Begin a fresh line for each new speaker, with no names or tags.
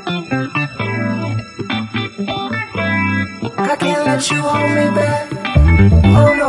I can't let you hold me back. Oh no.